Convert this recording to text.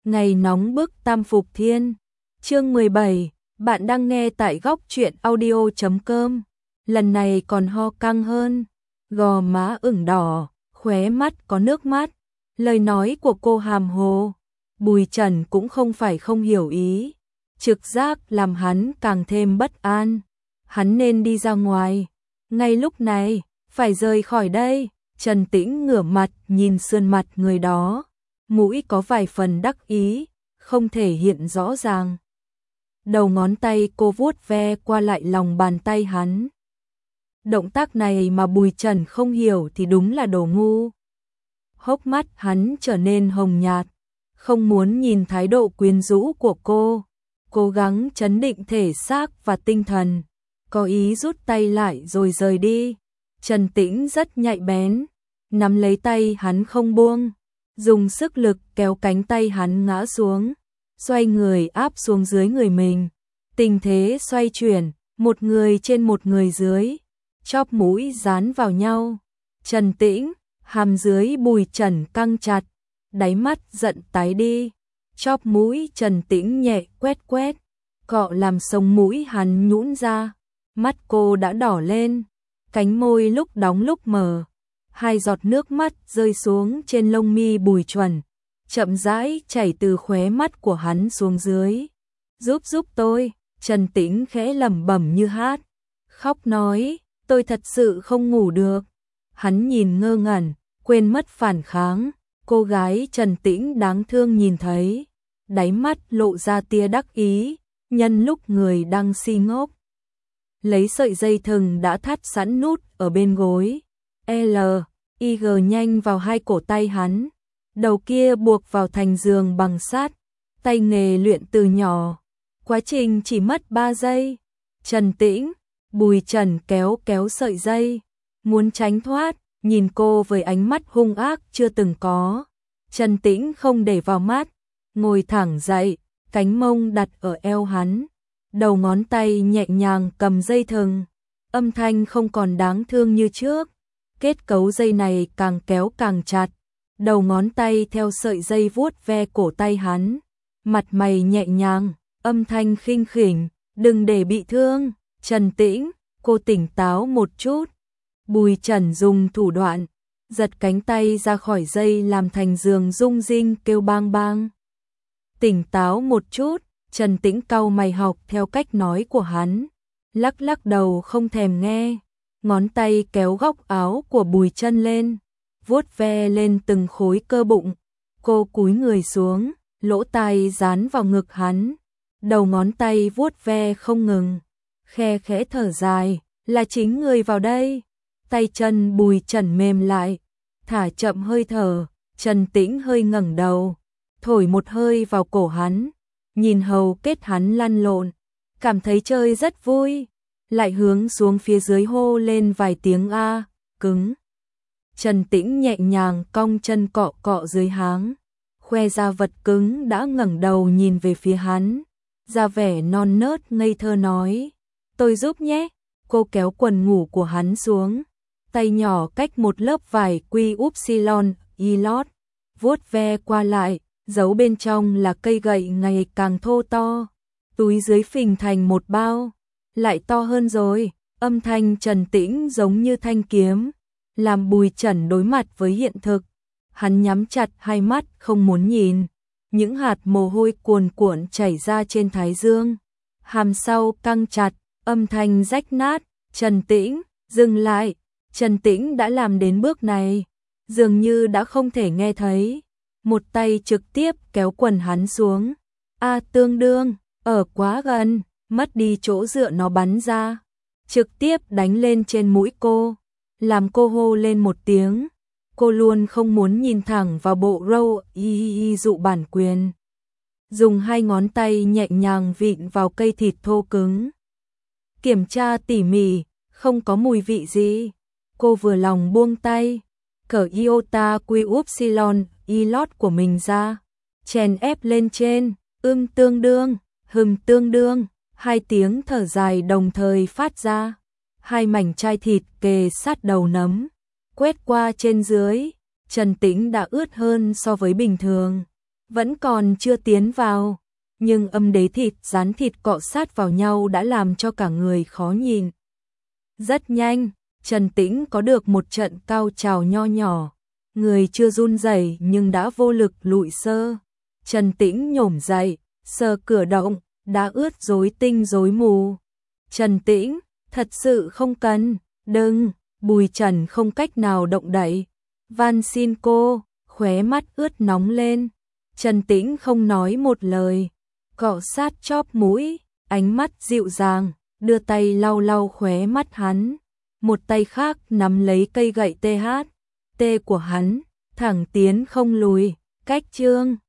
Ngày nóng bức Tam Phục Thiên. Chương 17, bạn đang nghe tại góc truyện audio.com. Lần này còn ho căng hơn, gò má ửng đỏ, khóe mắt có nước mắt. Lời nói của cô hàm hồ. Bùi Trần cũng không phải không hiểu ý, trực giác làm hắn càng thêm bất an. Hắn nên đi ra ngoài, ngay lúc này, phải rời khỏi đây. Trần Tĩnh ngửa mặt nhìn sườn mặt người đó, mũi có vài phần đắc ý, không thể hiện rõ ràng. Đầu ngón tay cô vuốt ve qua lại lòng bàn tay hắn. Động tác này mà Bùi Trần không hiểu thì đúng là đồ ngu. Hốc mắt hắn trở nên hồng nhạt, không muốn nhìn thái độ quyến rũ của cô, cố gắng trấn định thể xác và tinh thần, có ý rút tay lại rồi rời đi. Trần Tĩnh rất nhạy bén, nắm lấy tay hắn không buông, dùng sức lực kéo cánh tay hắn ngã xuống, xoay người áp xuống dưới người mình. Tình thế xoay chuyển, một người trên một người dưới, chóp mũi dán vào nhau. Trần Tĩnh, hàm dưới Bùi Trần căng chặt, đáy mắt giận tái đi. Chóp mũi Trần Tĩnh nhẹ quét quét, cọ làm sống mũi hắn nhũn ra. Mắt cô đã đỏ lên, cánh môi lúc đóng lúc mở. Hai giọt nước mắt rơi xuống trên lông mi Bùi Trần, chậm rãi chảy từ khóe mắt của hắn xuống dưới. Giúp tôi, Trần Tĩnh khẽ lẩm bẩm như hát, khóc nói, tôi thật sự không ngủ được. Hắn nhìn ngơ ngẩn, quên mất phản kháng. Cô gái Trần Tĩnh đáng thương nhìn thấy, đáy mắt lộ ra tia đắc ý, nhân lúc người đang si ngốc. Lấy sợi dây thừng đã thắt sẵn nút ở bên gối, L.I.G nhanh vào hai cổ tay hắn, đầu kia buộc vào thành giường bằng sắt, tay nghề luyện từ nhỏ, quá trình chỉ mất 3 giây. Trần Tĩnh, Bùi Trần kéo sợi dây, muốn tránh thoát, nhìn cô với ánh mắt hung ác chưa từng có. Trần Tĩnh không để vào mắt, ngồi thẳng dậy, cánh mông đặt ở eo hắn, đầu ngón tay nhẹ nhàng cầm dây thừng, âm thanh không còn đáng thương như trước. Kết cấu dây này càng kéo càng chặt, đầu ngón tay theo sợi dây vuốt ve cổ tay hắn, mặt mày nhẹ nhàng, âm thanh khinh khỉnh, đừng để bị thương. Trần Tĩnh, cô tỉnh táo một chút. Bùi Trần dùng thủ đoạn, giật cánh tay ra khỏi dây làm thành giường rung rinh kêu bang bang. Tỉnh táo một chút, Trần Tĩnh cau mày học theo cách nói của hắn, lắc đầu không thèm nghe. Ngón tay kéo góc áo của Bùi Trần lên, vuốt ve lên từng khối cơ bụng. Cô cúi người xuống, lỗ tai dán vào ngực hắn, đầu ngón tay vuốt ve không ngừng, khe khẽ thở dài, là chính người vào đây. Tay chân Bùi Trần mềm lại, thả chậm hơi thở. Trần Tĩnh hơi ngẩng đầu, thổi một hơi vào cổ hắn, nhìn hầu kết hắn lăn lộn, cảm thấy chơi rất vui, lại hướng xuống phía dưới hô lên vài tiếng a, cứng. Trần Tĩnh nhẹ nhàng cong chân cọ cọ dưới háng, khoe ra vật cứng đã ngẩng đầu nhìn về phía hắn, ra vẻ non nớt ngây thơ nói, tôi giúp nhé. Cô kéo quần ngủ của hắn xuống, tay nhỏ cách một lớp vải quy upsilon ilot, vuốt ve qua lại, giấu bên trong là cây gậy ngày càng thô to, túi dưới phình thành một bao, lại to hơn rồi. Âm thanh Trần Tĩnh giống như thanh kiếm, làm Bùi Trần đối mặt với hiện thực. Hắn nhắm chặt hai mắt không muốn nhìn, những hạt mồ hôi cuồn cuộn chảy ra trên thái dương, hàm sau căng chặt, âm thanh rách nát. Trần Tĩnh, dừng lại. Trần Tĩnh đã làm đến bước này, dường như đã không thể nghe thấy, một tay trực tiếp kéo quần hắn xuống. A, tương đương, ở quá gần, mất đi chỗ dựa nó bắn ra, trực tiếp đánh lên trên mũi cô, làm cô hô lên một tiếng. Cô luôn không muốn nhìn thẳng vào bộ râu dụ bản quyền, dùng hai ngón tay nhẹ nhàng vịn vào cây thịt thô cứng, kiểm tra tỉ mỉ, không có mùi vị gì. Cô vừa lòng buông tay, cởi iota quy upsilon ilot của mình ra, chèn ép lên trên, tương đương, tương đương. Hai tiếng thở dài đồng thời phát ra, hai mảnh chai thịt kề sát đầu nấm, quét qua trên dưới. Trần Tĩnh đã ướt hơn so với bình thường, vẫn còn chưa tiến vào, nhưng âm đế thịt rán thịt cọ sát vào nhau đã làm cho cả người khó nhìn. Rất nhanh, Trần Tĩnh có được một trận cao trào nho nhỏ, người chưa run rẩy nhưng đã vô lực lụi sơ. Trần Tĩnh nhổm dậy, sờ cửa động, đã ướt rối tinh rối mù. Trần Tĩnh, thật sự không cần, đừng, Bùi Trần không cách nào động đậy. Van xin cô, khóe mắt ướt nóng lên. Trần Tĩnh không nói một lời, cọ sát chóp mũi, ánh mắt dịu dàng, đưa tay lau lau khóe mắt hắn. Một tay khác nắm lấy cây gậy THT của hắn, thẳng tiến không lùi, cách chương.